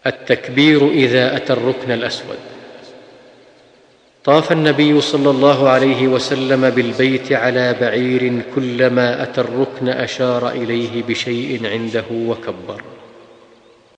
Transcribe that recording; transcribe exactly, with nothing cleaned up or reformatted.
التكبير إذا أتى الركن الأسود. طاف النبي صلى الله عليه وسلم بالبيت على بعير، كلما أتى الركن أشار إليه بشيء عنده وكبر.